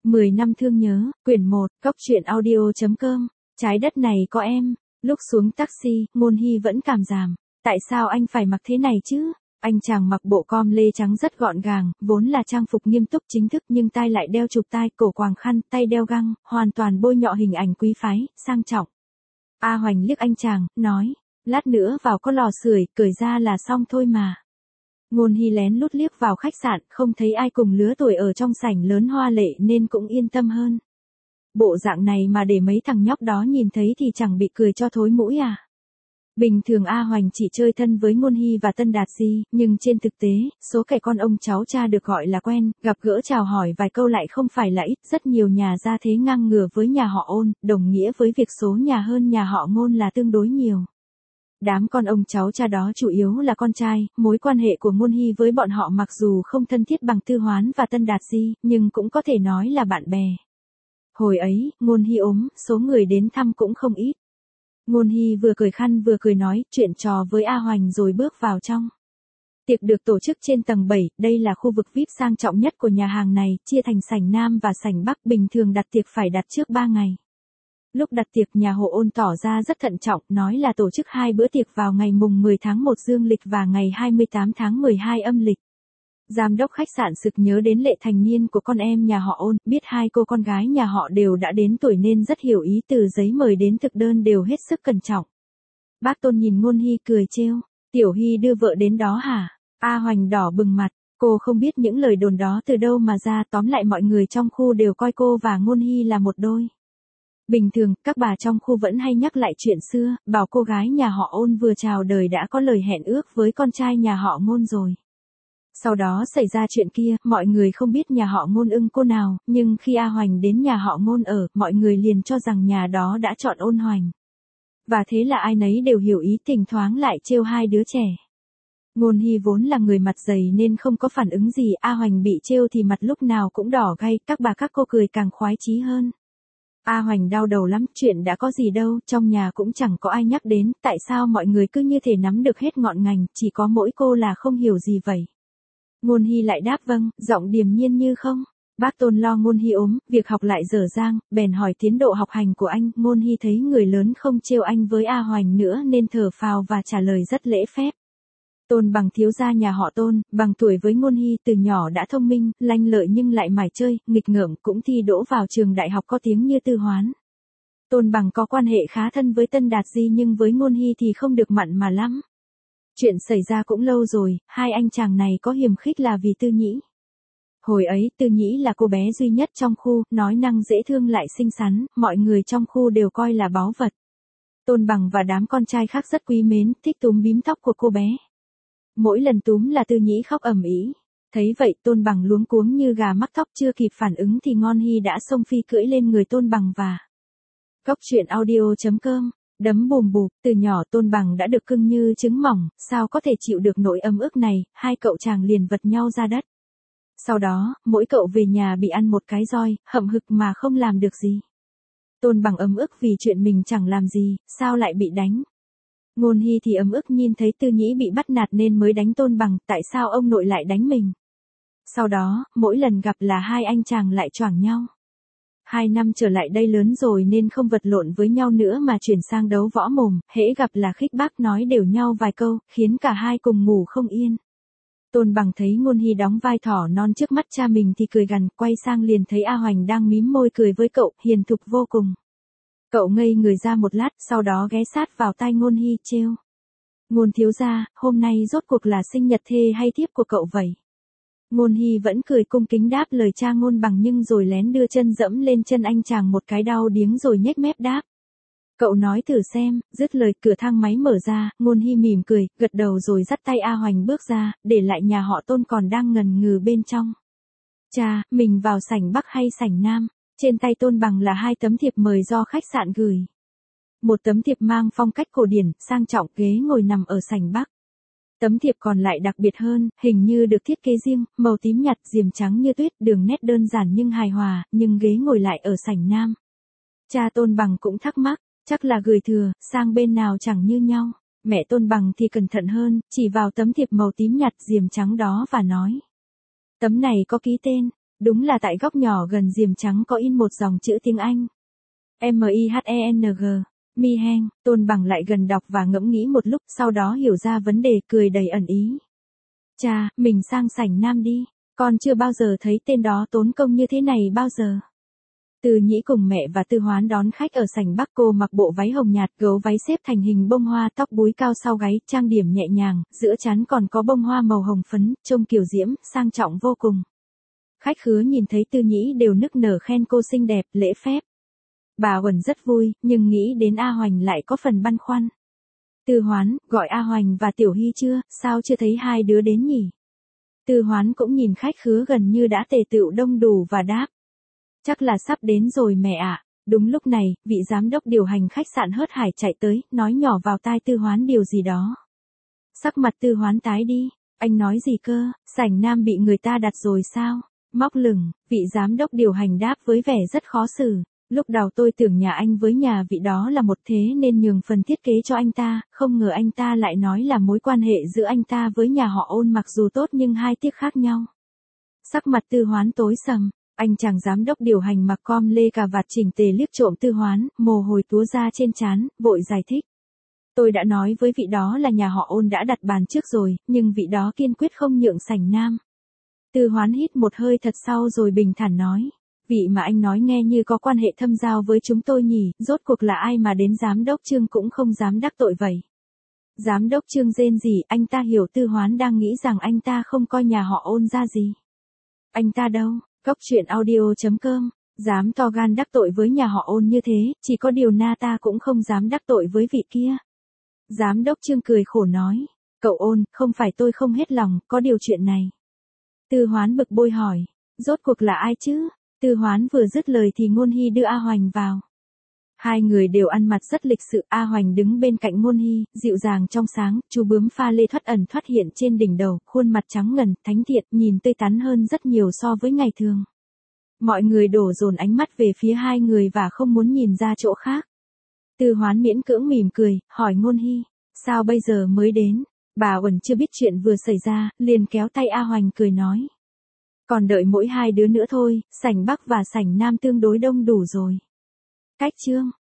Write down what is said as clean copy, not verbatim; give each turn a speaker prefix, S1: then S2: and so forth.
S1: 10 năm thương nhớ, quyển 1, Cốc truyện audio.com, trái đất này có em. Lúc xuống taxi, Ngôn Hy vẫn cảm giảm. Tại sao anh phải mặc thế này chứ? Anh chàng mặc bộ com lê trắng rất gọn gàng, vốn là trang phục nghiêm túc chính thức nhưng tai lại đeo chụp tai, cổ quàng khăn, tay đeo găng, hoàn toàn bôi nhọ hình ảnh quý phái, sang trọng. A Hoành liếc anh chàng, nói, lát nữa vào có lò sưởi, cởi ra là xong thôi mà. Ngôn Hy lén lút liếc vào khách sạn, không thấy ai cùng lứa tuổi ở trong sảnh lớn hoa lệ nên cũng yên tâm hơn. Bộ dạng này mà để mấy thằng nhóc đó nhìn thấy thì chẳng bị cười cho thối mũi à. Bình thường A Hoành chỉ chơi thân với Ngôn Hy và Tân Đạt Di, nhưng trên thực tế, số kẻ con ông cháu cha được gọi là quen, gặp gỡ chào hỏi vài câu lại không phải là ít, rất nhiều nhà gia thế ngang ngửa với nhà họ Ôn, đồng nghĩa với việc số nhà hơn nhà họ Ngôn là tương đối nhiều. Đám con ông cháu cha đó chủ yếu là con trai, mối quan hệ của Ngôn Hy với bọn họ mặc dù không thân thiết bằng Tư Hoán và Tân Đạt Di, nhưng cũng có thể nói là bạn bè. Hồi ấy, Ngôn Hy ốm, số người đến thăm cũng không ít. Ngôn Hy vừa cười khăn vừa cười nói chuyện trò với A Hoành rồi bước vào trong. Tiệc được tổ chức trên tầng 7, đây là khu vực VIP sang trọng nhất của nhà hàng này, chia thành sảnh Nam và sảnh Bắc, bình thường đặt tiệc phải đặt trước 3 ngày. Lúc đặt tiệc nhà họ Ôn tỏ ra rất thận trọng, nói là tổ chức 2 bữa tiệc vào ngày mùng 10 tháng 1 dương lịch và ngày 28 tháng 12 âm lịch. Giám đốc khách sạn sực nhớ đến lễ thành niên của con em nhà họ Ôn, biết hai cô con gái nhà họ đều đã đến tuổi nên rất hiểu ý, từ giấy mời đến thực đơn đều hết sức cẩn trọng. Bác Tôn nhìn Ngôn Hy cười trêu, Tiểu Hy đưa vợ đến đó hả? A Hoành đỏ bừng mặt, cô không biết những lời đồn đó từ đâu mà ra, tóm lại mọi người trong khu đều coi cô và Ngôn Hy là một đôi. Bình thường, các bà trong khu vẫn hay nhắc lại chuyện xưa, bảo cô gái nhà họ Ôn vừa chào đời đã có lời hẹn ước với con trai nhà họ Ngôn rồi. Sau đó xảy ra chuyện kia, mọi người không biết nhà họ Ngôn ưng cô nào, nhưng khi A Hoành đến nhà họ Ngôn ở, mọi người liền cho rằng nhà đó đã chọn Ôn Hoành. Và thế là ai nấy đều hiểu ý, thỉnh thoảng lại trêu hai đứa trẻ. Ngôn Hy vốn là người mặt dày nên không có phản ứng gì, A Hoành bị trêu thì mặt lúc nào cũng đỏ gay, các bà các cô cười càng khoái chí hơn. A Hoành đau đầu lắm, chuyện đã có gì đâu, trong nhà cũng chẳng có ai nhắc đến, tại sao mọi người cứ như thể nắm được hết ngọn ngành, chỉ có mỗi cô là không hiểu gì vậy. Ngôn Hy lại đáp vâng, giọng điềm nhiên như không. Bác Tôn lo Ngôn Hy ốm, việc học lại dở dang, bèn hỏi tiến độ học hành của anh. Ngôn Hy thấy người lớn không trêu anh với A Hoành nữa nên thở phào và trả lời rất lễ phép. Tôn Bằng thiếu gia nhà họ Tôn, bằng tuổi với Ngôn Hy, từ nhỏ đã thông minh, lanh lợi nhưng lại mải chơi, nghịch ngợm, cũng thi đỗ vào trường đại học có tiếng như Tư Hoán. Tôn Bằng có quan hệ khá thân với Tân Đạt Di nhưng với Ngôn Hy thì không được mặn mà lắm. Chuyện xảy ra cũng lâu rồi, hai anh chàng này có hiềm khích là vì Tư Nhĩ. Hồi ấy Tư Nhĩ là cô bé duy nhất trong khu, nói năng dễ thương lại xinh xắn, mọi người trong khu đều coi là báu vật. Tôn Bằng và đám con trai khác rất quý mến, thích túm bím tóc của cô bé. Mỗi lần túm là Tư Nhĩ khóc ầm ĩ. Thấy vậy Tôn Bằng luống cuống như gà mắc thóc, chưa kịp phản ứng thì Ngôn Hy đã xông phi cưỡi lên người Tôn Bằng và Cốc truyện audio.com. Đấm bùm bụp, từ nhỏ Tôn Bằng đã được cưng như trứng mỏng, sao có thể chịu được nỗi ấm ức này, hai cậu chàng liền vật nhau ra đất. Sau đó, mỗi cậu về nhà bị ăn một cái roi, hậm hực mà không làm được gì. Tôn Bằng ấm ức vì chuyện mình chẳng làm gì, sao lại bị đánh. Ngôn Hy thì ấm ức nhìn thấy Tư Nhĩ bị bắt nạt nên mới đánh Tôn Bằng, tại sao ông nội lại đánh mình. Sau đó, mỗi lần gặp là hai anh chàng lại choảng nhau. 2 năm trở lại đây lớn rồi nên không vật lộn với nhau nữa mà chuyển sang đấu võ mồm, hễ gặp là khích bác nói đều nhau vài câu, khiến cả hai cùng ngủ không yên. Tôn Bằng thấy Ngôn Hy đóng vai thỏ non trước mắt cha mình thì cười gằn, quay sang liền thấy A Hoành đang mím môi cười với cậu, hiền thục vô cùng. Cậu ngây người ra một lát, sau đó ghé sát vào tai Ngôn Hy trêu. Ngôn thiếu gia, hôm nay rốt cuộc là sinh nhật thê hay thiếp của cậu vậy? Ngôn Hy vẫn cười cung kính đáp lời cha Ngôn Bằng nhưng rồi lén đưa chân dẫm lên chân anh chàng một cái đau điếng rồi nhếch mép đáp. Cậu nói thử xem, dứt lời cửa thang máy mở ra, Ngôn Hy mỉm cười, gật đầu rồi dắt tay A Hoành bước ra, để lại nhà họ Tôn còn đang ngần ngừ bên trong. Cha, mình vào sảnh Bắc hay sảnh Nam? Trên tay Tôn Bằng là 2 tấm thiệp mời do khách sạn gửi. Một tấm thiệp mang phong cách cổ điển, sang trọng, ghế ngồi nằm ở sảnh Bắc. Tấm thiệp còn lại đặc biệt hơn, hình như được thiết kế riêng, màu tím nhạt, diềm trắng như tuyết, đường nét đơn giản nhưng hài hòa, nhưng ghế ngồi lại ở sảnh Nam. Cha Tôn Bằng cũng thắc mắc, chắc là gửi thừa, sang bên nào chẳng như nhau. Mẹ Tôn Bằng thì cẩn thận hơn, chỉ vào tấm thiệp màu tím nhạt diềm trắng đó và nói. Tấm này có ký tên, Đúng là tại góc nhỏ gần diềm trắng có in một dòng chữ tiếng Anh. M-I-H-E-N-G. Mi-heng, Tôn Bằng lại gần đọc và ngẫm nghĩ một lúc, sau đó hiểu ra vấn đề, cười đầy ẩn ý. Cha, mình sang sảnh Nam đi, con chưa bao giờ thấy tên đó tốn công như thế này bao giờ. Từ Nhĩ cùng mẹ và Tư Hoán đón khách ở sảnh Bắc, cô mặc bộ váy hồng nhạt, gấu váy xếp thành hình bông hoa, tóc búi cao sau gáy, trang điểm nhẹ nhàng, giữa trán còn có bông hoa màu hồng phấn, trông kiều diễm, sang trọng vô cùng. Khách khứa nhìn thấy Tư Nhĩ đều nức nở khen cô xinh đẹp, lễ phép. Bà Uẩn rất vui, nhưng nghĩ đến A Hoành lại có phần băn khoăn. Tư Hoán, gọi A Hoành và Tiểu Hy chưa, sao chưa thấy hai đứa đến nhỉ? Tư Hoán cũng nhìn khách khứa gần như đã tề tựu đông đủ và đáp. Chắc là sắp đến rồi mẹ ạ. Đúng lúc này, vị giám đốc điều hành khách sạn Hớt Hải chạy tới, nói nhỏ vào tai Tư Hoán điều gì đó. Sắc mặt Tư Hoán tái đi. Anh nói gì cơ, sảnh Nam bị người ta đặt rồi sao? Móc lửng, vị giám đốc điều hành đáp với vẻ rất khó xử. Lúc đầu tôi tưởng nhà anh với nhà vị đó là một thế nên nhường phần thiết kế cho anh ta, không ngờ anh ta lại nói là mối quan hệ giữa anh ta với nhà họ Ôn mặc dù tốt nhưng hai tiếc khác nhau. Sắc mặt Tư Hoán tối sầm, anh chàng giám đốc điều hành mặc com lê cà vạt chỉnh tề liếc trộm Tư Hoán, mồ hôi túa ra trên trán, vội giải thích. Tôi đã nói với vị đó là nhà họ Ôn đã đặt bàn trước rồi, nhưng vị đó kiên quyết không nhượng sảnh Nam. Tư Hoán hít một hơi thật sâu rồi bình thản nói. Vị mà anh nói nghe như có quan hệ thâm giao với chúng tôi nhỉ, rốt cuộc là ai mà đến giám đốc Trương cũng không dám đắc tội vậy. Giám đốc Trương rên gì, anh ta hiểu Tư Hoán đang nghĩ rằng anh ta không coi nhà họ Ôn ra gì. Anh ta đâu, Cốc truyện audio.com, dám to gan đắc tội với nhà họ Ôn như thế, chỉ có điều na ta cũng không dám đắc tội với vị kia. Giám đốc Trương cười khổ nói, cậu Ôn, không phải tôi không hết lòng, có điều chuyện này. Tư Hoán bực bội hỏi, rốt cuộc là ai chứ? Tư Hoán vừa dứt lời thì Ngôn Hy đưa A Hoành vào. Hai người đều ăn mặc rất lịch sự, A Hoành đứng bên cạnh Ngôn Hy, dịu dàng trong sáng, chú bướm pha lê thoắt ẩn thoắt hiện trên đỉnh đầu, khuôn mặt trắng ngần, thánh thiện, nhìn tươi tắn hơn rất nhiều so với ngày thường. Mọi người đổ dồn ánh mắt về phía hai người và không muốn nhìn ra chỗ khác. Tư Hoán miễn cưỡng mỉm cười, hỏi Ngôn Hy, sao bây giờ mới đến? Bà Uẩn chưa biết chuyện vừa xảy ra, liền kéo tay A Hoành cười nói. Còn đợi mỗi hai đứa nữa thôi, sảnh Bắc và sảnh Nam tương đối đông đủ rồi. Cách chương